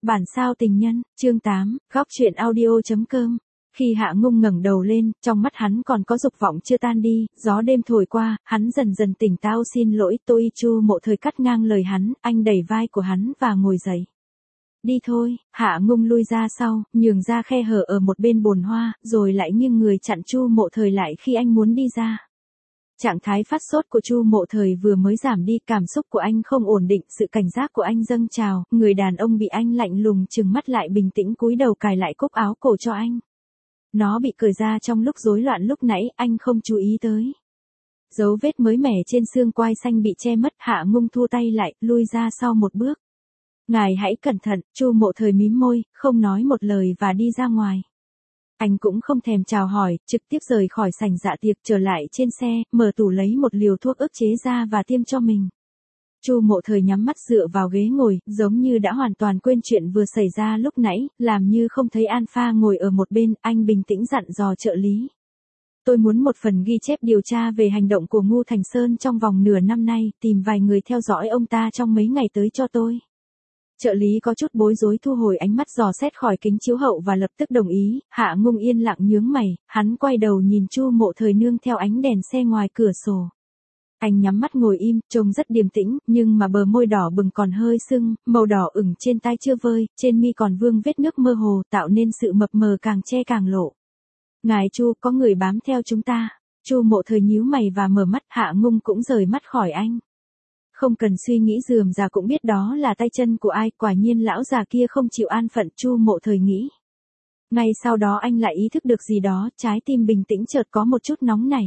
Bản sao tình nhân, chương 8, góc truyện audio.com. Khi Hạ Ngung ngẩng đầu lên, trong mắt hắn còn có dục vọng chưa tan đi, gió đêm thổi qua, hắn dần dần tỉnh táo. Xin lỗi tôi. Chu Mộ Thời cắt ngang lời hắn, anh đẩy vai của hắn và ngồi dậy. Đi thôi. Hạ Ngung lui ra sau, nhường ra khe hở ở một bên bồn hoa, rồi lại nghiêng người chặn Chu Mộ Thời lại khi anh muốn đi ra. Trạng thái phát sốt của Chu Mộ Thời vừa mới giảm đi, cảm xúc của anh không ổn định, sự cảnh giác của anh dâng trào, người đàn ông bị anh lạnh lùng trừng mắt lại bình tĩnh cúi đầu cài lại cúc áo cổ cho anh. Nó bị cởi ra trong lúc rối loạn lúc nãy, anh không chú ý tới. Dấu vết mới mẻ trên xương quai xanh bị che mất. Hạ Ngung thu tay lại, lui ra sau một bước. Ngài hãy cẩn thận. Chu Mộ Thời mím môi, không nói một lời và đi ra ngoài. Anh cũng không thèm chào hỏi, trực tiếp rời khỏi sảnh dạ tiệc, trở lại trên xe, mở tủ lấy một liều thuốc ức chế ra và tiêm cho mình. Chu Mộ Thời nhắm mắt dựa vào ghế ngồi, giống như đã hoàn toàn quên chuyện vừa xảy ra lúc nãy, làm như không thấy Alpha ngồi ở một bên. Anh bình tĩnh dặn dò trợ lý. Tôi muốn một phần ghi chép điều tra về hành động của Ngu Thành Sơn trong vòng nửa năm nay, tìm vài người theo dõi ông ta trong mấy ngày tới cho tôi. Trợ lý có chút bối rối thu hồi ánh mắt dò xét khỏi kính chiếu hậu và lập tức đồng ý. Hạ Ngung yên lặng nhướng mày, hắn quay đầu nhìn Chu Mộ Thời nương theo ánh đèn xe ngoài cửa sổ. Anh nhắm mắt ngồi im, trông rất điềm tĩnh, nhưng mà bờ môi đỏ bừng còn hơi sưng, màu đỏ ửng trên tai chưa vơi, trên mi còn vương vết nước mơ hồ, tạo nên sự mập mờ càng che càng lộ. Ngài Chu, có người bám theo chúng ta. Chu Mộ Thời nhíu mày và mở mắt. Hạ Ngung cũng rời mắt khỏi anh. Không cần suy nghĩ rườm rà cũng biết đó là tay chân của ai, quả nhiên lão già kia không chịu an phận. Chu Mộ Thời nghĩ. Ngay sau đó anh lại ý thức được gì đó, trái tim bình tĩnh chợt có một chút nóng nảy.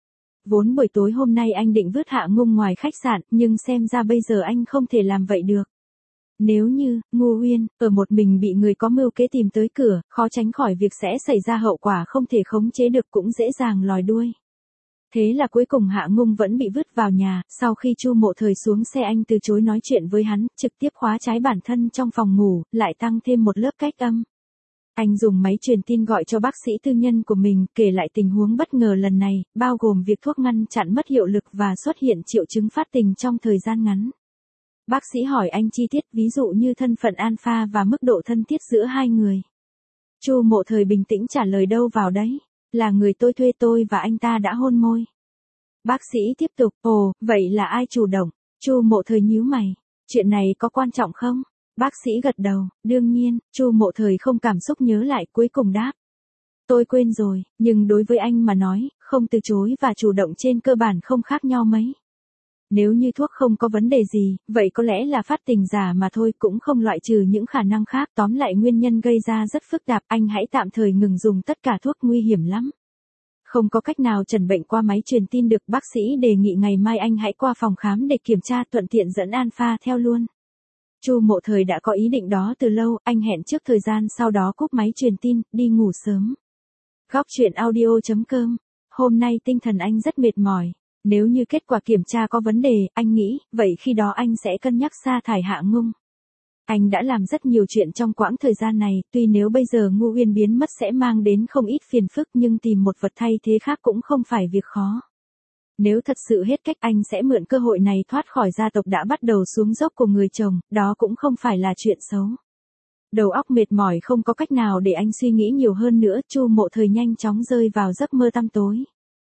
Vốn buổi tối hôm nay anh định vứt Hạ Ngung ngoài khách sạn, nhưng xem ra bây giờ anh không thể làm vậy được. Nếu như, Ngu Uyên, ở một mình bị người có mưu kế tìm tới cửa, khó tránh khỏi việc sẽ xảy ra hậu quả không thể khống chế được, cũng dễ dàng lòi đuôi. Thế là cuối cùng Hạ Ngung vẫn bị vứt vào nhà. Sau khi Chu Mộ Thời xuống xe, anh từ chối nói chuyện với hắn, trực tiếp khóa trái bản thân trong phòng ngủ, lại tăng thêm một lớp cách âm. Anh dùng máy truyền tin gọi cho bác sĩ tư nhân của mình, kể lại tình huống bất ngờ lần này, bao gồm việc thuốc ngăn chặn mất hiệu lực và xuất hiện triệu chứng phát tình trong thời gian ngắn. Bác sĩ hỏi anh chi tiết, ví dụ như thân phận Alpha và mức độ thân thiết giữa hai người. Chu Mộ Thời bình tĩnh trả lời đâu vào đấy, là người tôi thuê, tôi và anh ta đã hôn môi. Bác sĩ tiếp tục, ồ, vậy là ai chủ động? Chu Mộ Thời nhíu mày, chuyện này có quan trọng không? Bác sĩ gật đầu, đương nhiên. Chu Mộ Thời không cảm xúc nhớ lại, cuối cùng đáp. Tôi quên rồi, nhưng đối với anh mà nói, không từ chối và chủ động trên cơ bản không khác nhau mấy. Nếu như thuốc không có vấn đề gì, vậy có lẽ là phát tình giả mà thôi, cũng không loại trừ những khả năng khác. Tóm lại nguyên nhân gây ra rất phức tạp, anh hãy tạm thời ngừng dùng tất cả thuốc, nguy hiểm lắm. Không có cách nào trần bệnh qua máy truyền tin được, bác sĩ đề nghị ngày mai anh hãy qua phòng khám để kiểm tra, thuận tiện dẫn Alpha theo luôn. Chu Mộ Thời đã có ý định đó từ lâu, anh hẹn trước thời gian, sau đó cúp máy truyền tin, đi ngủ sớm. Góc truyện audio.com. Hôm nay tinh thần anh rất mệt mỏi. Nếu như kết quả kiểm tra có vấn đề, anh nghĩ, vậy khi đó anh sẽ cân nhắc sa thải Hạ Ngung. Anh đã làm rất nhiều chuyện trong quãng thời gian này, tuy nếu bây giờ Ngu Uyên biến mất sẽ mang đến không ít phiền phức, nhưng tìm một vật thay thế khác cũng không phải việc khó. Nếu thật sự hết cách, anh sẽ mượn cơ hội này thoát khỏi gia tộc đã bắt đầu xuống dốc của người chồng, đó cũng không phải là chuyện xấu. Đầu óc mệt mỏi không có cách nào để anh suy nghĩ nhiều hơn nữa. Chu Mộ Thời nhanh chóng rơi vào giấc mơ tăm tối.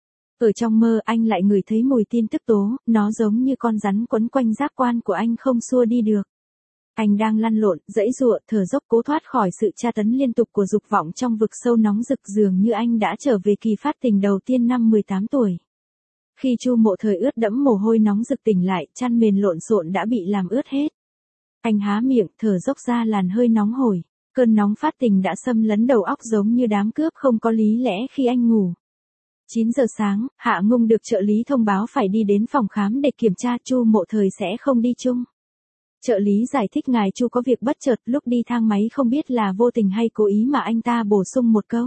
Ở trong mơ anh lại ngửi thấy mùi tin tức tố, nó giống như con rắn quấn quanh giác quan của anh không xua đi được. Anh đang lăn lộn, giãy giụa, thở dốc cố thoát khỏi sự tra tấn liên tục của dục vọng trong vực sâu nóng rực, dường như anh đã trở về kỳ phát tình đầu tiên năm 18 tuổi. Khi Chu Mộ Thời ướt đẫm mồ hôi nóng rực tỉnh lại, chăn mền lộn xộn đã bị làm ướt hết. Anh há miệng, thở dốc ra làn hơi nóng hổi. Cơn nóng phát tình đã xâm lấn đầu óc giống như đám cướp không có lý lẽ khi anh ngủ. 9 giờ sáng, Hạ Ngung được trợ lý thông báo phải đi đến phòng khám để kiểm tra. Chu Mộ Thời sẽ không đi chung. Trợ lý giải thích ngài Chu có việc bất chợt, lúc đi thang máy không biết là vô tình hay cố ý mà anh ta bổ sung một câu.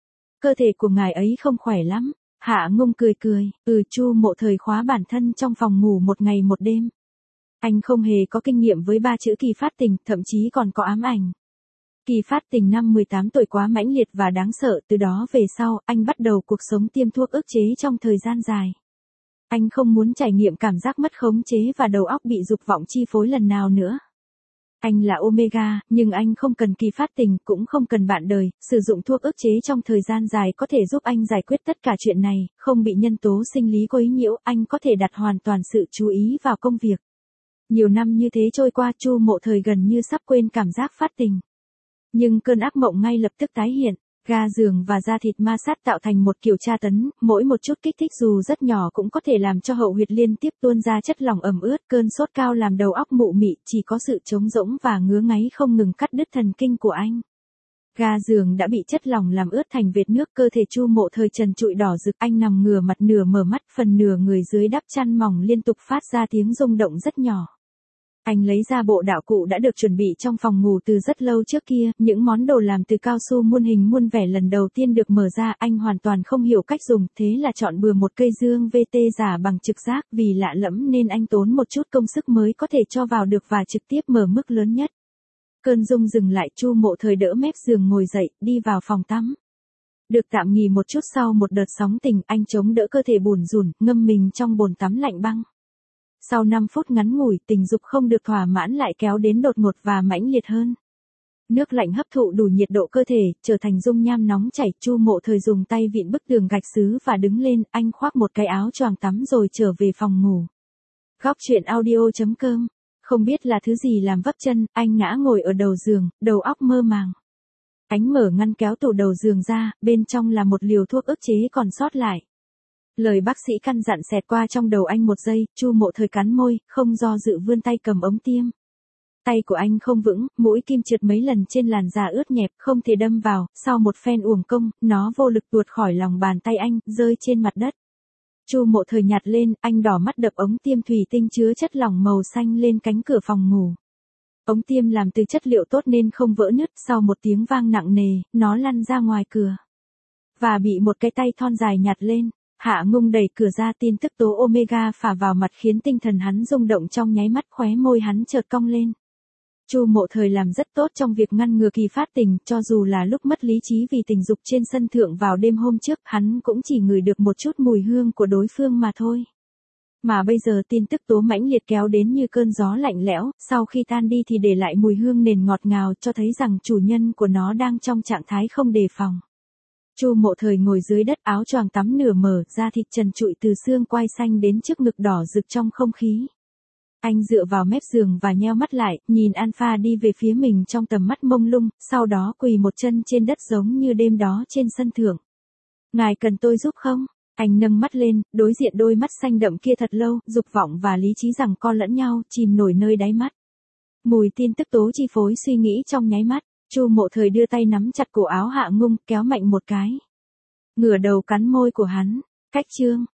Cơ thể của ngài ấy không khỏe lắm. Hạ Ngung cười cười, Chu Mộ Thời khóa bản thân trong phòng ngủ một ngày một đêm. Anh không hề có kinh nghiệm với 3 chữ kỳ phát tình, thậm chí còn có ám ảnh. Kỳ phát tình năm 18 tuổi quá mãnh liệt và đáng sợ, từ đó về sau, anh bắt đầu cuộc sống tiêm thuốc ức chế trong thời gian dài. Anh không muốn trải nghiệm cảm giác mất khống chế và đầu óc bị dục vọng chi phối lần nào nữa. Anh là Omega, nhưng anh không cần kỳ phát tình, cũng không cần bạn đời, sử dụng thuốc ức chế trong thời gian dài có thể giúp anh giải quyết tất cả chuyện này, không bị nhân tố sinh lý quấy nhiễu, anh có thể đặt hoàn toàn sự chú ý vào công việc. Nhiều năm như thế trôi qua, Chu Mộ Thời gần như sắp quên cảm giác phát tình. Nhưng cơn ác mộng ngay lập tức tái hiện. Ga giường và da thịt ma sát tạo thành một kiểu tra tấn, mỗi một chút kích thích dù rất nhỏ cũng có thể làm cho hậu huyệt liên tiếp tuôn ra chất lỏng ẩm ướt, cơn sốt cao làm đầu óc mụ mị, chỉ có sự trống rỗng và ngứa ngáy không ngừng cắt đứt thần kinh của anh. Ga giường đã bị chất lỏng làm ướt thành vệt nước, cơ thể Chu Mộ Thời trần trụi đỏ rực, anh nằm ngửa mặt nửa mở mắt, phần nửa người dưới đắp chăn mỏng liên tục phát ra tiếng rung động rất nhỏ. Anh lấy ra bộ đạo cụ đã được chuẩn bị trong phòng ngủ từ rất lâu trước kia, những món đồ làm từ cao su muôn hình muôn vẻ lần đầu tiên được mở ra, anh hoàn toàn không hiểu cách dùng, thế là chọn bừa một cây dương VT giả bằng trực giác, vì lạ lẫm nên anh tốn một chút công sức mới có thể cho vào được và trực tiếp mở mức lớn nhất. Cơn rung dừng lại, Chu Mộ Thời đỡ mép giường ngồi dậy, đi vào phòng tắm. Được tạm nghỉ một chút sau một đợt sóng tình, anh chống đỡ cơ thể bủn rủn, ngâm mình trong bồn tắm lạnh băng. Sau 5 phút ngắn ngủi, tình dục không được thỏa mãn lại kéo đến đột ngột và mãnh liệt hơn. Nước lạnh hấp thụ đủ nhiệt độ cơ thể, trở thành dung nham nóng chảy. Chu Mộ Thời dùng tay vịn bức tường gạch sứ và đứng lên, anh khoác một cái áo choàng tắm rồi trở về phòng ngủ. Góc truyện audio.com. Không biết là thứ gì làm vấp chân, anh ngã ngồi ở đầu giường, đầu óc mơ màng. Anh mở ngăn kéo tủ đầu giường ra, bên trong là một liều thuốc ức chế còn sót lại. Lời bác sĩ căn dặn xẹt qua trong đầu anh một giây, Chu Mộ Thời cắn môi, không do dự vươn tay cầm ống tiêm. Tay của anh không vững, mũi kim trượt mấy lần trên làn da ướt nhẹp, không thể đâm vào, sau một phen uổng công, nó vô lực tuột khỏi lòng bàn tay anh, rơi trên mặt đất. Chu Mộ Thời nhặt lên, anh đỏ mắt đập ống tiêm thủy tinh chứa chất lỏng màu xanh lên cánh cửa phòng ngủ. Ống tiêm làm từ chất liệu tốt nên không vỡ nứt, sau một tiếng vang nặng nề, nó lăn ra ngoài cửa. Và bị một cái tay thon dài nhặt lên. Hạ Ngung đẩy cửa ra, tin tức tố Omega phả vào mặt khiến tinh thần hắn rung động trong nháy mắt, khóe môi hắn chợt cong lên. Chu Mộ Thời làm rất tốt trong việc ngăn ngừa kỳ phát tình, cho dù là lúc mất lý trí vì tình dục trên sân thượng vào đêm hôm trước, hắn cũng chỉ ngửi được một chút mùi hương của đối phương mà thôi. Mà bây giờ tin tức tố mãnh liệt kéo đến như cơn gió lạnh lẽo, sau khi tan đi thì để lại mùi hương nền ngọt ngào, cho thấy rằng chủ nhân của nó đang trong trạng thái không đề phòng. Chu Mộ Thời ngồi dưới đất, áo choàng tắm nửa mở, da thịt trần trụi từ xương quai xanh đến trước ngực đỏ rực trong không khí. Anh dựa vào mép giường và nheo mắt lại, nhìn Alpha đi về phía mình trong tầm mắt mông lung, sau đó quỳ một chân trên đất giống như đêm đó trên sân thượng. Ngài cần tôi giúp không? Anh nâng mắt lên, đối diện đôi mắt xanh đậm kia thật lâu, dục vọng và lý trí giằng co lẫn nhau, chìm nổi nơi đáy mắt. Mùi tin tức tố chi phối suy nghĩ trong nháy mắt. Chu Mộ Thời đưa tay nắm chặt cổ áo Hạ Ngung, kéo mạnh một cái. Ngửa đầu cắn môi của hắn. Cách chương.